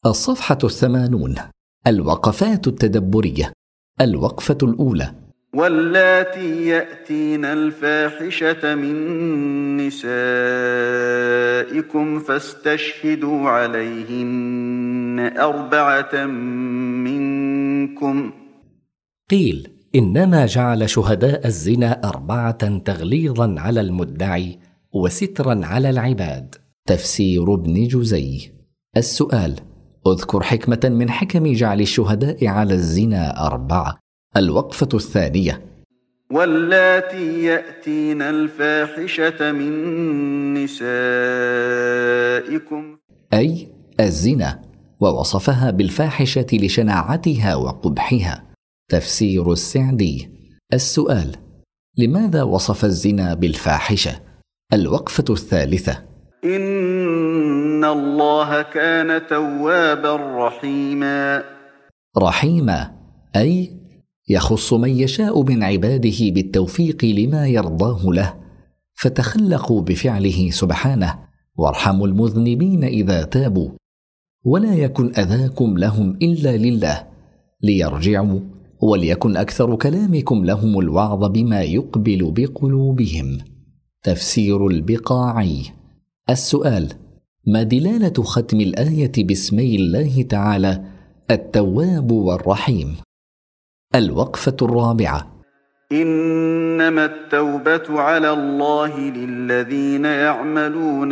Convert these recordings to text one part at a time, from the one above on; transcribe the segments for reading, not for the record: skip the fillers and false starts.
الصفحة 80. الوقفات التدبرية. الوقفة الأولى: واللاتي يأتين الفاحشة من نسائكم فاستشهدوا عليهن 4 منكم. قيل إنما جعل شهداء الزنا 4 تغليظا على المدعي وسترا على العباد. تفسير ابن جزي. السؤال: اذكر حكمة من حكم جعل الشهداء على الزنا 4. الوقفة الثانية: واللاتي يأتين الفاحشة من نسائكم، أي الزنا، ووصفها بالفاحشة لشناعتها وقبحها. تفسير السعدي. السؤال: لماذا وصف الزنا بالفاحشة؟ الوقفة الثالثة: إن الله كان توابا رحيما. رحيما أي يخص من يشاء من عباده بالتوفيق لما يرضاه له، فتخلقوا بفعله سبحانه، وارحموا المذنبين إذا تابوا، ولا يكن أذاكم لهم إلا لله، ليرجعوا، وليكن أكثر كلامكم لهم الوعظ بما يقبل بقلوبهم. تفسير البقاعي. السؤال: ما دلالة ختم الآية باسمي الله تعالى التواب والرحيم؟ الوقفة الرابعة: إنما التوبة على الله للذين يعملون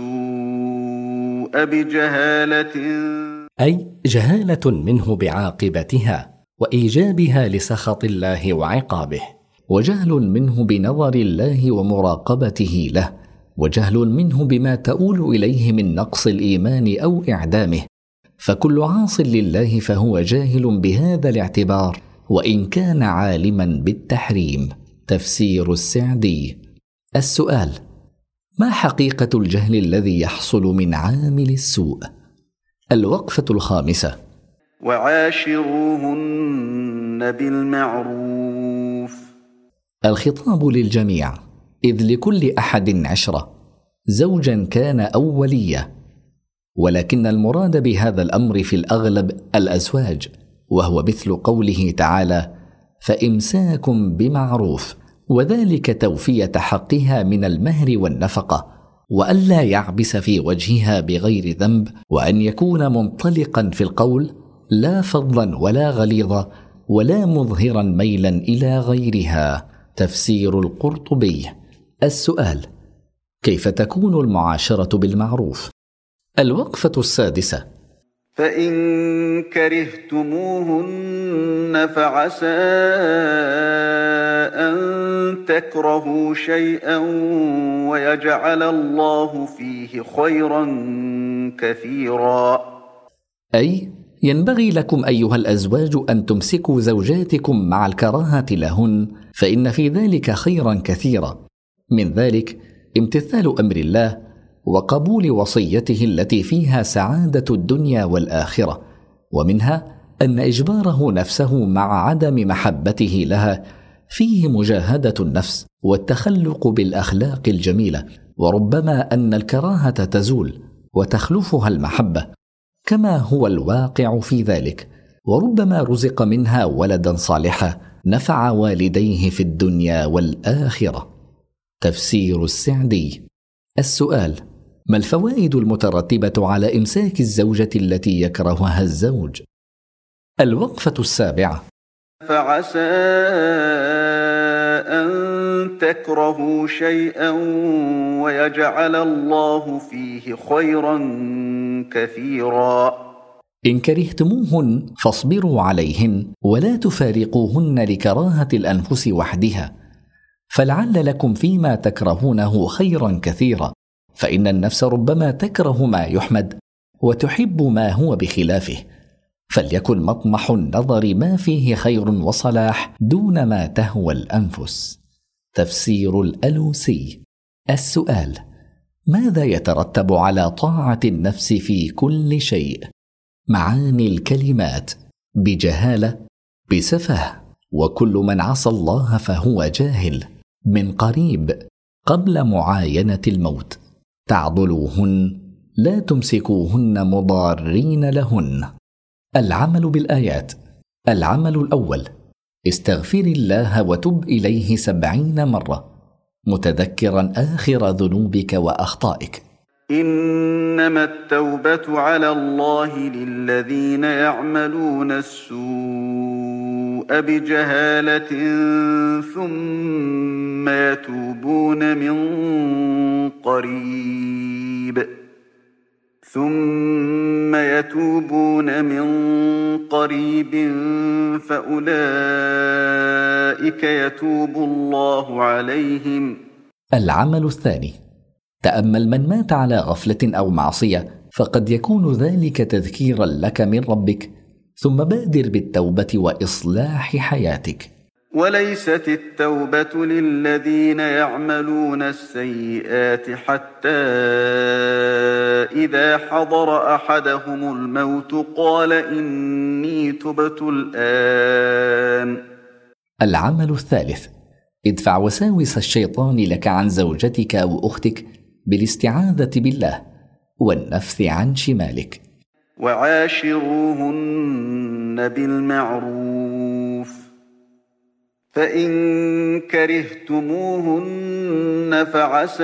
السوء بجهالة، أي جهالة منه بعاقبتها وإيجابها لسخط الله وعقابه، وجهل منه بنظر الله ومراقبته له، وجهل منه بما تؤول إليه من نقص الإيمان أو إعدامه، فكل عاص لله فهو جاهل بهذا الاعتبار وإن كان عالما بالتحريم. تفسير السعدي. السؤال: ما حقيقة الجهل الذي يحصل من عامل السوء؟ الوقفة الخامسة: وعاشروهن بالمعروف. الخطاب للجميع، إذ لكل أحد 10، زوجا كان أو وليا، ولكن المراد بهذا الأمر في الأغلب الأزواج، وهو مثل قوله تعالى: فإمساك بمعروف، وذلك توفية حقها من المهر والنفقة، وألا يعبس في وجهها بغير ذنب، وأن يكون منطلقا في القول، لا فظا ولا غليظا، ولا مظهرا ميلا إلى غيرها. تفسير القرطبي. السؤال: كيف تكون المعاشرة بالمعروف؟ الوقفة السادسة: فإن كرهتموهن فعسى أن تكرهوا شيئا ويجعل الله فيه خيرا كثيرا. أي ينبغي لكم أيها الأزواج أن تمسكوا زوجاتكم مع الكراهة لهن، فإن في ذلك خيرا كثيرا، من ذلك امتثال أمر الله وقبول وصيته التي فيها سعادة الدنيا والآخرة، ومنها أن إجباره نفسه مع عدم محبته لها فيه مجاهدة النفس والتخلق بالأخلاق الجميلة، وربما أن الكراهة تزول وتخلفها المحبة كما هو الواقع في ذلك، وربما رزق منها ولدا صالحا نفع والديه في الدنيا والآخرة. تفسير السعدي. السؤال: ما الفوائد المترتبة على إمساك الزوجة التي يكرهها الزوج؟ الوقفة السابعة: فعسى أن تكرهوا شيئا ويجعل الله فيه خيرا كثيرا. إن كرهتموهن فاصبروا عليهن ولا تفارقوهن لكراهة الأنفس وحدها، فلعل لكم فيما تكرهونه خيرا كثيرا، فإن النفس ربما تكره ما يحمد وتحب ما هو بخلافه، فليكن مطمح النظر ما فيه خير وصلاح دون ما تهوى الأنفس. تفسير الألوسي. السؤال: ماذا يترتب على طاعة النفس في كل شيء؟ معاني الكلمات: بجهالة، بسفه، وكل من عصى الله فهو جاهل، من قريب، قبل معاينة الموت، تعضلوهن، لا تمسكوهن مضارين لهن. العمل بالآيات. العمل الأول: استغفر الله وتب إليه 70 مرة، متذكرا آخر ذنوبك وأخطائك. إنما التوبة على الله للذين يعملون السوء بجهالة ثم يتوبون من قريب فأولئك يتوب الله عليهم. العمل الثاني: تأمل من مات على غفلة أو معصية، فقد يكون ذلك تذكيرا لك من ربك، ثم بادر بالتوبة وإصلاح حياتك. وليست التوبة للذين يعملون السيئات حتى إذا حضر أحدهم الموت قال إني تبت الآن. العمل الثالث: ادفع وساوس الشيطان لك عن زوجتك أو أختك بالاستعاذة بالله والنفث عن شمالك. وعاشروهن بالمعروف، فإن كرهتموهن فعسى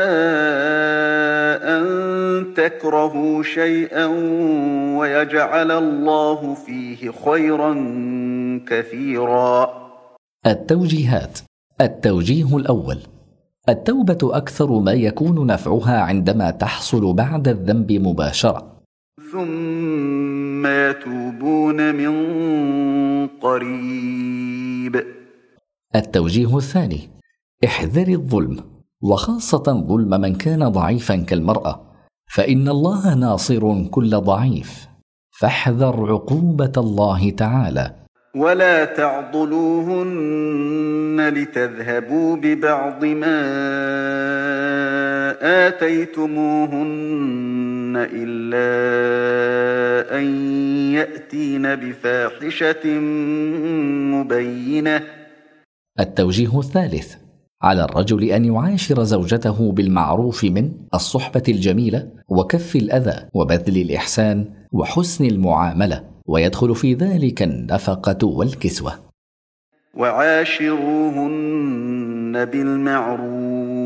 أن تكرهوا شيئا ويجعل الله فيه خيرا كثيرا. التوجيهات. التوجيه الأول: التوبة أكثر ما يكون نفعها عندما تحصل بعد الذنب مباشرة، ثم يتوبون من قريب. التوجيه الثاني: احذر الظلم، وخاصة ظلم من كان ضعيفا كالمرأة، فإن الله ناصر كل ضعيف، فاحذر عقوبة الله تعالى. ولا تعضلوهن لتذهبوا ببعض ما آتيتموهن إلا أن يأتين بفاحشة مبينة. التوجيه الثالث: على الرجل أن يعاشر زوجته بالمعروف من الصحبة الجميلة وكف الأذى وبذل الإحسان وحسن المعاملة، ويدخل في ذلك النفقة والكسوة. وعاشروهن بالمعروف،